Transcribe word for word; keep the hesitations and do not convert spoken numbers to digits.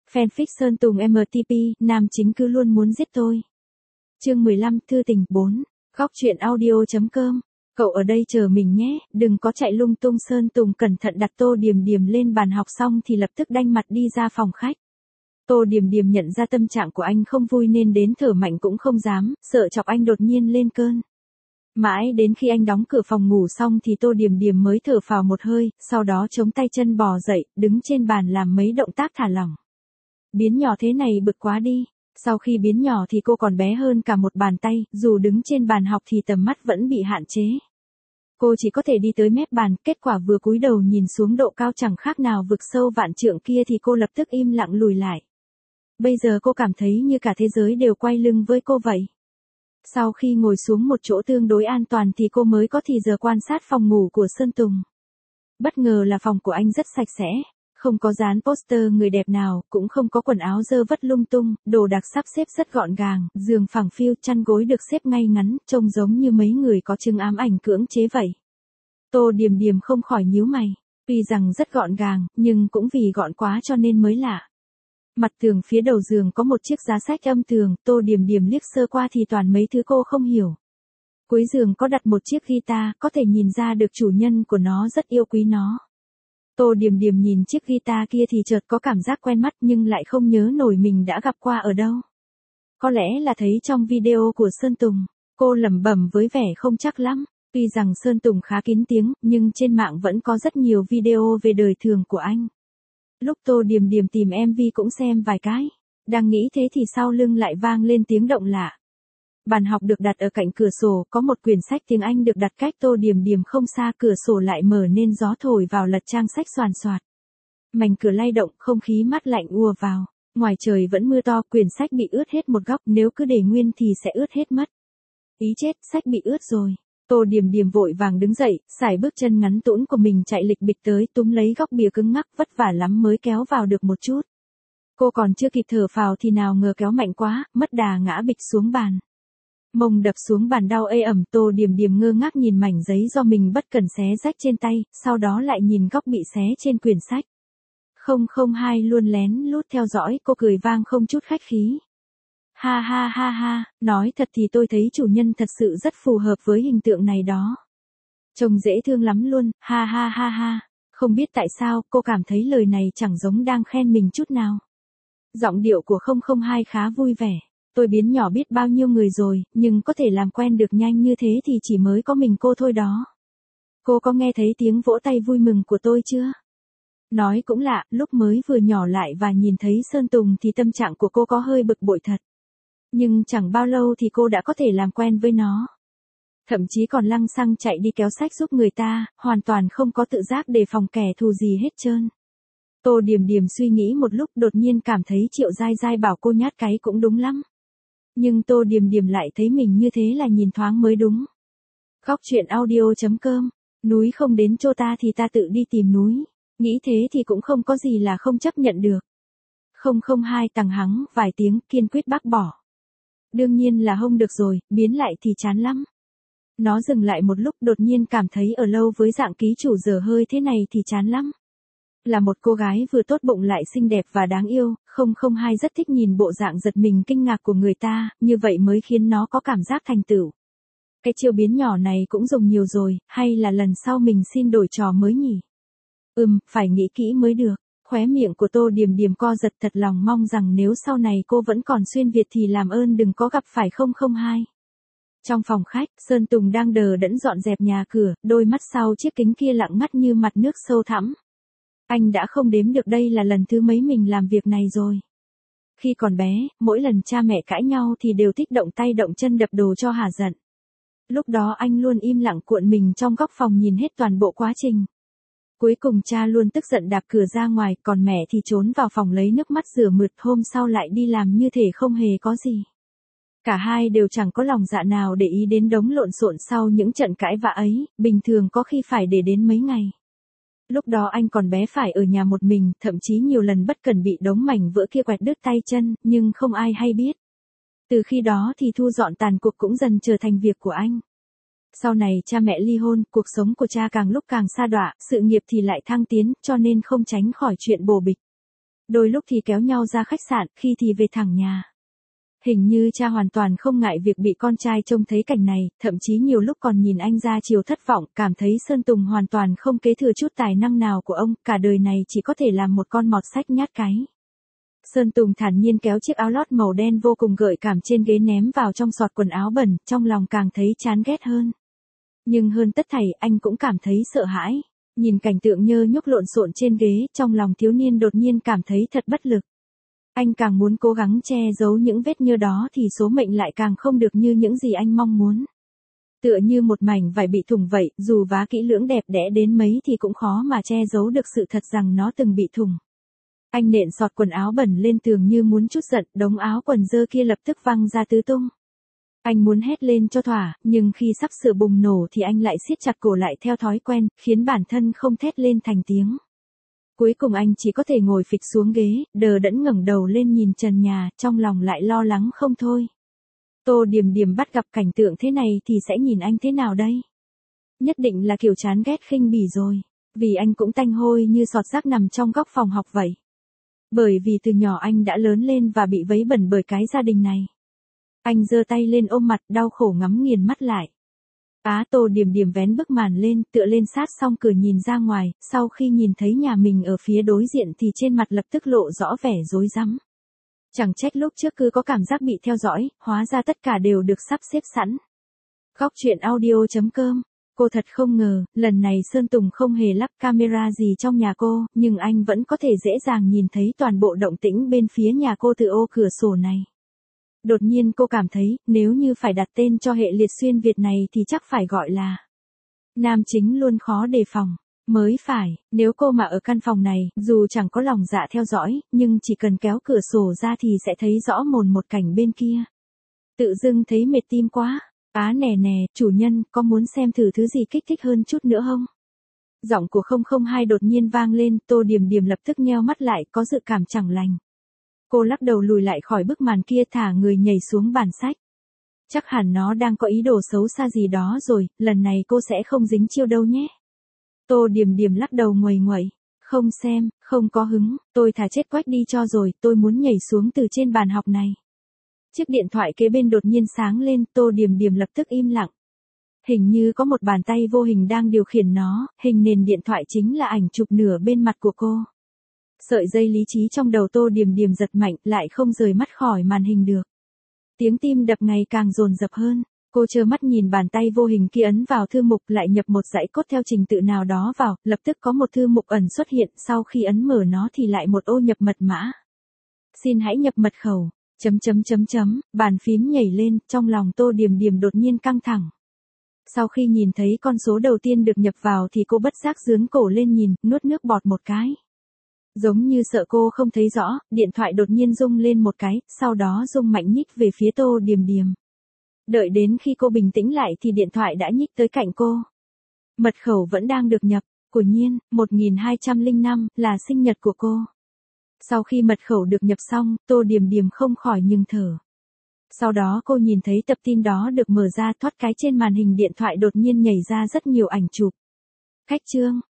Fanfic Sơn Tùng em tê pê, nam chính cứ luôn muốn giết tôi. Chương mười lăm, thư tình, bốn. Góc truyện audio.com. Cậu ở đây chờ mình nhé, đừng có chạy lung tung. Sơn Tùng cẩn thận đặt Tô Điềm Điềm lên bàn học xong thì lập tức đanh mặt đi ra phòng khách. Tô Điềm Điềm nhận ra tâm trạng của anh không vui nên đến thở mạnh cũng không dám, sợ chọc anh đột nhiên lên cơn. Mãi đến khi anh đóng cửa phòng ngủ xong thì Tô Điềm Điềm mới thở phào một hơi, sau đó chống tay chân bò dậy, đứng trên bàn làm mấy động tác thả lỏng. Biến nhỏ thế này bực quá đi. Sau khi biến nhỏ thì cô còn bé hơn cả một bàn tay, dù đứng trên bàn học thì tầm mắt vẫn bị hạn chế. Cô chỉ có thể đi tới mép bàn, kết quả vừa cúi đầu nhìn xuống độ cao chẳng khác nào vực sâu vạn trượng kia thì cô lập tức im lặng lùi lại. Bây giờ cô cảm thấy như cả thế giới đều quay lưng với cô vậy. Sau khi ngồi xuống một chỗ tương đối an toàn thì cô mới có thì giờ quan sát phòng ngủ của Sơn Tùng. Bất ngờ là phòng của anh rất sạch sẽ. Không có dán poster người đẹp nào, cũng không có quần áo dơ vất lung tung, đồ đạc sắp xếp rất gọn gàng, giường phẳng phiu, chăn gối được xếp ngay ngắn, trông giống như mấy người có chứng ám ảnh cưỡng chế vậy. Tô Điềm Điềm không khỏi nhíu mày, tuy rằng rất gọn gàng, nhưng cũng vì gọn quá cho nên mới lạ. Mặt tường phía đầu giường có một chiếc giá sách âm tường, Tô Điềm Điềm liếc sơ qua thì toàn mấy thứ cô không hiểu. Cuối giường có đặt một chiếc guitar, có thể nhìn ra được chủ nhân của nó rất yêu quý nó. Tô Điềm Điềm nhìn chiếc guitar kia thì chợt có cảm giác quen mắt nhưng lại không nhớ nổi mình đã gặp qua ở đâu. Có lẽ là thấy trong video của Sơn Tùng, cô lẩm bẩm với vẻ không chắc lắm. Tuy rằng Sơn Tùng khá kín tiếng, nhưng trên mạng vẫn có rất nhiều video về đời thường của anh. Lúc Tô Điềm Điềm tìm em vê cũng xem vài cái. Đang nghĩ thế thì sau lưng lại vang lên tiếng động lạ. Bàn học được đặt ở cạnh cửa sổ, có một quyển sách tiếng Anh được đặt cách Tô Điềm Điềm không xa, cửa sổ lại mở nên gió thổi vào lật trang sách xoàn xoạt. Mảnh cửa lay động, không khí mát lạnh ùa vào. Ngoài trời vẫn mưa to, quyển sách bị ướt hết một góc, nếu cứ để nguyên thì sẽ ướt hết mất. Ý chết, sách bị ướt rồi. Tô Điềm Điềm vội vàng đứng dậy, sải bước chân ngắn tũn của mình chạy lịch bịch tới, túm lấy góc bìa cứng ngắc, vất vả lắm mới kéo vào được một chút. Cô còn chưa kịp thở phào thì nào ngờ kéo mạnh quá, mất đà ngã bịch xuống bàn. Mông đập xuống bàn đau ê ẩm. Tô Điềm Điềm ngơ ngác nhìn mảnh giấy do mình bất cẩn xé rách trên tay, sau đó lại nhìn góc bị xé trên quyển sách. không không hai luôn lén lút theo dõi, cô cười vang không chút khách khí. Ha ha ha ha, nói thật thì tôi thấy chủ nhân thật sự rất phù hợp với hình tượng này đó. Trông dễ thương lắm luôn, ha ha ha ha. Không biết tại sao, cô cảm thấy lời này chẳng giống đang khen mình chút nào. Giọng điệu của không không hai khá vui vẻ. Tôi biến nhỏ biết bao nhiêu người rồi, nhưng có thể làm quen được nhanh như thế thì chỉ mới có mình cô thôi đó. Cô có nghe thấy tiếng vỗ tay vui mừng của tôi chưa? Nói cũng lạ, lúc mới vừa nhỏ lại và nhìn thấy Sơn Tùng thì tâm trạng của cô có hơi bực bội thật. Nhưng chẳng bao lâu thì cô đã có thể làm quen với nó. Thậm chí còn lăng xăng chạy đi kéo sách giúp người ta, hoàn toàn không có tự giác đề phòng kẻ thù gì hết trơn. Tô Điềm Điềm suy nghĩ một lúc đột nhiên cảm thấy Triệu Giai Giai bảo cô nhát cái cũng đúng lắm. Nhưng Tô Điềm Điềm lại thấy mình như thế là nhìn thoáng mới đúng. Góc truyện audio.com. Núi không đến chỗ ta thì ta tự đi tìm núi. Nghĩ thế thì cũng không có gì là không chấp nhận được. không không hai tằng hắng vài tiếng kiên quyết bác bỏ. Đương nhiên là không được rồi, biến lại thì chán lắm. Nó dừng lại một lúc đột nhiên cảm thấy ở lâu với dạng ký chủ dở hơi thế này thì chán lắm. Là một cô gái vừa tốt bụng lại xinh đẹp và đáng yêu, không không hai rất thích nhìn bộ dạng giật mình kinh ngạc của người ta, như vậy mới khiến nó có cảm giác thành tựu. Cái chiêu biến nhỏ này cũng dùng nhiều rồi, hay là lần sau mình xin đổi trò mới nhỉ? Ừm, phải nghĩ kỹ mới được. Khóe miệng của Tô Điềm Điềm co giật, thật lòng mong rằng nếu sau này cô vẫn còn xuyên Việt thì làm ơn đừng có gặp phải không không hai. Trong phòng khách, Sơn Tùng đang đờ đẫn dọn dẹp nhà cửa, đôi mắt sau chiếc kính kia lặng ngắt như mặt nước sâu thẳm. Anh đã không đếm được đây là lần thứ mấy mình làm việc này rồi. Khi còn bé, mỗi lần cha mẹ cãi nhau thì đều thích động tay động chân đập đồ cho hả giận. Lúc đó anh luôn im lặng cuộn mình trong góc phòng nhìn hết toàn bộ quá trình. Cuối cùng cha luôn tức giận đạp cửa ra ngoài, còn mẹ thì trốn vào phòng lấy nước mắt rửa mượt, hôm sau lại đi làm như thể không hề có gì. Cả hai đều chẳng có lòng dạ nào để ý đến đống lộn xộn sau những trận cãi vã ấy, bình thường có khi phải để đến mấy ngày. Lúc đó anh còn bé phải ở nhà một mình, thậm chí nhiều lần bất cẩn bị đống mảnh vỡ kia quẹt đứt tay chân, nhưng không ai hay biết. Từ khi đó thì thu dọn tàn cuộc cũng dần trở thành việc của anh. Sau này cha mẹ ly hôn, cuộc sống của cha càng lúc càng sa đọa, sự nghiệp thì lại thăng tiến, cho nên không tránh khỏi chuyện bồ bịch. Đôi lúc thì kéo nhau ra khách sạn, khi thì về thẳng nhà. Hình như cha hoàn toàn không ngại việc bị con trai trông thấy cảnh này, thậm chí nhiều lúc còn nhìn anh ra chiều thất vọng, cảm thấy Sơn Tùng hoàn toàn không kế thừa chút tài năng nào của ông, cả đời này chỉ có thể làm một con mọt sách nhát cái. Sơn Tùng thản nhiên kéo chiếc áo lót màu đen vô cùng gợi cảm trên ghế ném vào trong xọt quần áo bẩn, trong lòng càng thấy chán ghét hơn. Nhưng hơn tất thảy, anh cũng cảm thấy sợ hãi. Nhìn cảnh tượng nhơ nhúc lộn xộn trên ghế, trong lòng thiếu niên đột nhiên cảm thấy thật bất lực. Anh càng muốn cố gắng che giấu những vết nhơ đó thì số mệnh lại càng không được như những gì anh mong muốn. Tựa như một mảnh vải bị thủng vậy, dù vá kỹ lưỡng đẹp đẽ đến mấy thì cũng khó mà che giấu được sự thật rằng nó từng bị thủng. Anh nện xọt quần áo bẩn lên tường như muốn trút giận, đống áo quần dơ kia lập tức văng ra tứ tung. Anh muốn hét lên cho thỏa, nhưng khi sắp sửa bùng nổ thì anh lại siết chặt cổ lại theo thói quen, khiến bản thân không thét lên thành tiếng. Cuối cùng anh chỉ có thể ngồi phịch xuống ghế, đờ đẫn ngẩng đầu lên nhìn trần nhà, trong lòng lại lo lắng không thôi. Tô Điềm Điềm bắt gặp cảnh tượng thế này thì sẽ nhìn anh thế nào đây? Nhất định là kiểu chán ghét khinh bỉ rồi, vì anh cũng tanh hôi như sọt rác nằm trong góc phòng học vậy. Bởi vì từ nhỏ anh đã lớn lên và bị vấy bẩn bởi cái gia đình này. Anh giơ tay lên ôm mặt, đau khổ ngắm nghiền mắt lại. Á Tô Điềm Điềm vén bức màn lên, tựa lên sát song cửa nhìn ra ngoài, sau khi nhìn thấy nhà mình ở phía đối diện thì trên mặt lập tức lộ rõ vẻ rối rắm. Chẳng trách lúc trước cứ có cảm giác bị theo dõi, hóa ra tất cả đều được sắp xếp sẵn. Góc truyện audio chấm com. Cô thật không ngờ, lần này Sơn Tùng không hề lắp camera gì trong nhà cô, nhưng anh vẫn có thể dễ dàng nhìn thấy toàn bộ động tĩnh bên phía nhà cô từ ô cửa sổ này. Đột nhiên cô cảm thấy, nếu như phải đặt tên cho hệ liệt xuyên Việt này thì chắc phải gọi là nam chính luôn khó đề phòng. Mới phải, nếu cô mà ở căn phòng này, dù chẳng có lòng dạ theo dõi, nhưng chỉ cần kéo cửa sổ ra thì sẽ thấy rõ mồn một cảnh bên kia. Tự dưng thấy mệt tim quá. Á nè nè, chủ nhân, có muốn xem thử thứ gì kích thích hơn chút nữa không? Giọng của không không hai đột nhiên vang lên, Tô Điềm Điềm lập tức nheo mắt lại, có dự cảm chẳng lành. Cô lắc đầu lùi lại khỏi bức màn kia, thả người nhảy xuống bàn sách. Chắc hẳn nó đang có ý đồ xấu xa gì đó rồi, lần này cô sẽ không dính chiêu đâu nhé. Tô Điềm Điềm lắc đầu nguầy nguậy. Không xem, không có hứng, tôi thà chết quách đi cho rồi, tôi muốn nhảy xuống từ trên bàn học này. Chiếc điện thoại kế bên đột nhiên sáng lên, Tô Điềm Điềm lập tức im lặng. Hình như có một bàn tay vô hình đang điều khiển nó, hình nền điện thoại chính là ảnh chụp nửa bên mặt của cô. Sợi dây lý trí trong đầu Tô Điềm Điềm giật mạnh, lại không rời mắt khỏi màn hình được. Tiếng tim đập ngày càng dồn dập hơn, cô trơ mắt nhìn bàn tay vô hình kia ấn vào thư mục, lại nhập một dãy cốt theo trình tự nào đó vào, lập tức có một thư mục ẩn xuất hiện, sau khi ấn mở nó thì lại một ô nhập mật mã. Xin hãy nhập mật khẩu. Chấm chấm chấm chấm, bàn phím nhảy lên, trong lòng Tô Điềm Điềm đột nhiên căng thẳng. Sau khi nhìn thấy con số đầu tiên được nhập vào thì cô bất giác giương cổ lên nhìn, nuốt nước bọt một cái. Giống như sợ cô không thấy rõ, điện thoại đột nhiên rung lên một cái, sau đó rung mạnh nhích về phía Tô Điềm Điềm. Đợi đến khi cô bình tĩnh lại thì điện thoại đã nhích tới cạnh cô. Mật khẩu vẫn đang được nhập, của Nhiên, một nghìn hai trăm lẻ năm, là sinh nhật của cô. Sau khi mật khẩu được nhập xong, Tô Điềm Điềm không khỏi ngừng thở. Sau đó cô nhìn thấy tập tin đó được mở ra, thoát cái trên màn hình điện thoại đột nhiên nhảy ra rất nhiều ảnh chụp. Cách chương,